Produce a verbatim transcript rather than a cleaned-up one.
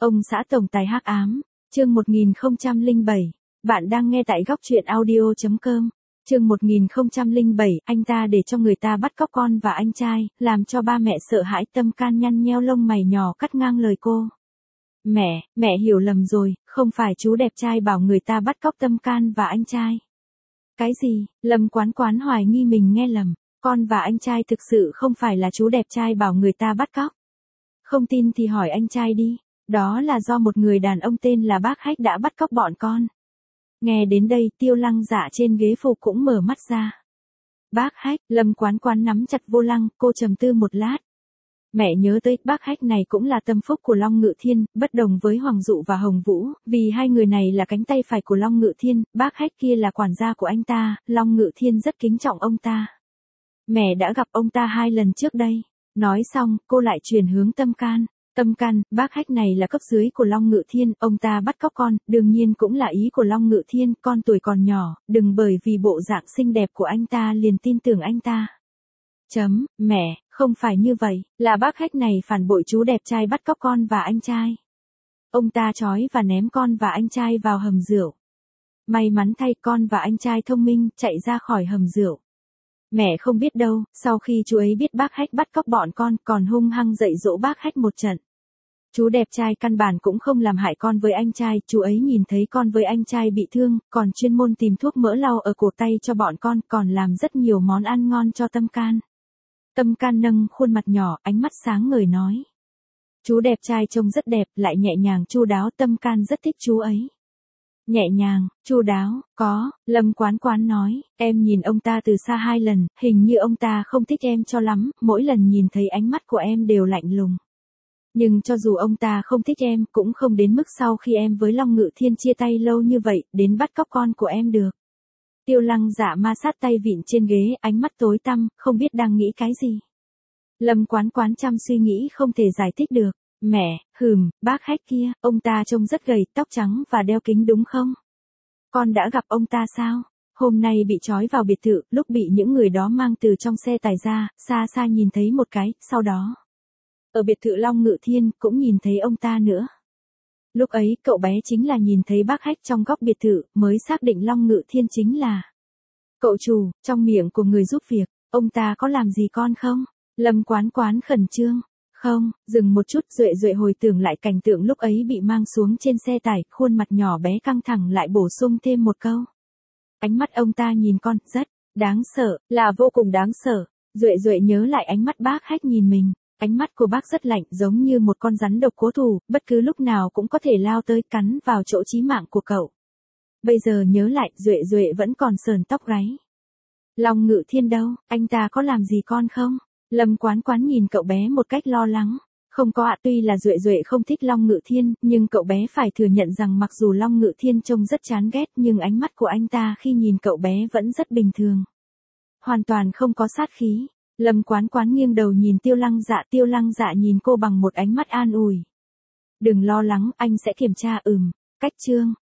Ông xã tổng tài hắc ám, chương một nghìn không trăm lẻ bảy. Bạn đang nghe tại góc truyện audio chấm com. Chương một nghìn không trăm lẻ bảy, anh ta để cho người ta bắt cóc con và anh trai, làm cho ba mẹ sợ hãi. Tâm Can nhăn nheo lông mày nhỏ cắt ngang lời cô. Mẹ, mẹ hiểu lầm rồi, không phải chú đẹp trai bảo người ta bắt cóc Tâm Can và anh trai. Cái gì? Lâm Quán Quán hoài nghi mình nghe lầm. Con và anh trai thực sự không phải là chú đẹp trai bảo người ta bắt cóc. Không tin thì hỏi anh trai đi. Đó là do một người đàn ông tên là Bác Hách đã bắt cóc bọn con. Nghe đến đây, Tiêu Lăng Dạ trên ghế phụ cũng mở mắt ra. Bác Hách, Lâm Quán Quán nắm chặt vô lăng, cô trầm tư một lát. Mẹ nhớ tới, Bác Hách này cũng là tâm phúc của Long Ngự Thiên, bất đồng với Hoàng Dụ và Hồng Vũ, vì hai người này là cánh tay phải của Long Ngự Thiên, Bác Hách kia là quản gia của anh ta, Long Ngự Thiên rất kính trọng ông ta. Mẹ đã gặp ông ta hai lần trước đây. Nói xong, cô lại chuyển hướng Tâm Can. Tâm Can, Bác Hách này là cấp dưới của Long Ngự Thiên, ông ta bắt cóc con, đương nhiên cũng là ý của Long Ngự Thiên, con tuổi còn nhỏ, đừng bởi vì bộ dạng xinh đẹp của anh ta liền tin tưởng anh ta. Chấm, mẹ, không phải như vậy, là Bác Hách này phản bội chú đẹp trai bắt cóc con và anh trai. Ông ta trói và ném con và anh trai vào hầm rượu. May mắn thay con và anh trai thông minh, chạy ra khỏi hầm rượu. Mẹ không biết đâu, sau khi chú ấy biết Bác Hách bắt cóc bọn con, còn hung hăng dạy dỗ Bác Hách một trận. Chú đẹp trai căn bản cũng không làm hại con với anh trai, chú ấy nhìn thấy con với anh trai bị thương, còn chuyên môn tìm thuốc mỡ lau ở cổ tay cho bọn con, còn làm rất nhiều món ăn ngon cho Tâm Can. Tâm Can nâng khuôn mặt nhỏ, ánh mắt sáng ngời nói. Chú đẹp trai trông rất đẹp, lại nhẹ nhàng chu đáo, Tâm Can rất thích chú ấy. Nhẹ nhàng, chu đáo, có, Lâm Quán Quán nói, em nhìn ông ta từ xa hai lần, hình như ông ta không thích em cho lắm, mỗi lần nhìn thấy ánh mắt của em đều lạnh lùng. Nhưng cho dù ông ta không thích em, cũng không đến mức sau khi em với Long Ngự Thiên chia tay lâu như vậy, đến bắt cóc con của em được. Tiêu Lăng Dạ ma sát tay vịn trên ghế, ánh mắt tối tăm, không biết đang nghĩ cái gì. Lâm Quán Quán chăm suy nghĩ không thể giải thích được. Mẹ, hừm, Bác Hách kia, ông ta trông rất gầy, tóc trắng và đeo kính đúng không? Con đã gặp ông ta sao? Hôm nay bị trói vào biệt thự, lúc bị những người đó mang từ trong xe tải ra, xa xa nhìn thấy một cái, sau đó. Ở biệt thự Long Ngự Thiên, cũng nhìn thấy ông ta nữa. Lúc ấy, cậu bé chính là nhìn thấy Bác Hách trong góc biệt thự, mới xác định Long Ngự Thiên chính là cậu chủ, trong miệng của người giúp việc, ông ta có làm gì con không? Lâm Quán Quán khẩn trương. Không, dừng một chút, Duệ Duệ hồi tưởng lại cảnh tượng lúc ấy bị mang xuống trên xe tải, khuôn mặt nhỏ bé căng thẳng lại bổ sung thêm một câu. Ánh mắt ông ta nhìn con, rất đáng sợ, là vô cùng đáng sợ. Duệ Duệ nhớ lại ánh mắt Bác Hách nhìn mình, ánh mắt của bác rất lạnh, giống như một con rắn độc cố thù, bất cứ lúc nào cũng có thể lao tới cắn vào chỗ chí mạng của cậu. Bây giờ nhớ lại, Duệ Duệ vẫn còn sờn tóc gáy. Long Ngự Thiên đâu, anh ta có làm gì con không? Lâm Quán Quán nhìn cậu bé một cách lo lắng. Không có ạ, tuy là Duệ Duệ không thích Long Ngự Thiên, nhưng cậu bé phải thừa nhận rằng mặc dù Long Ngự Thiên trông rất chán ghét, nhưng ánh mắt của anh ta khi nhìn cậu bé vẫn rất bình thường. Hoàn toàn không có sát khí. Lâm Quán Quán nghiêng đầu nhìn Tiêu Lăng Dạ, Tiêu Lăng Dạ nhìn cô bằng một ánh mắt an ủi. Đừng lo lắng, anh sẽ kiểm tra. Ừm, cách chương.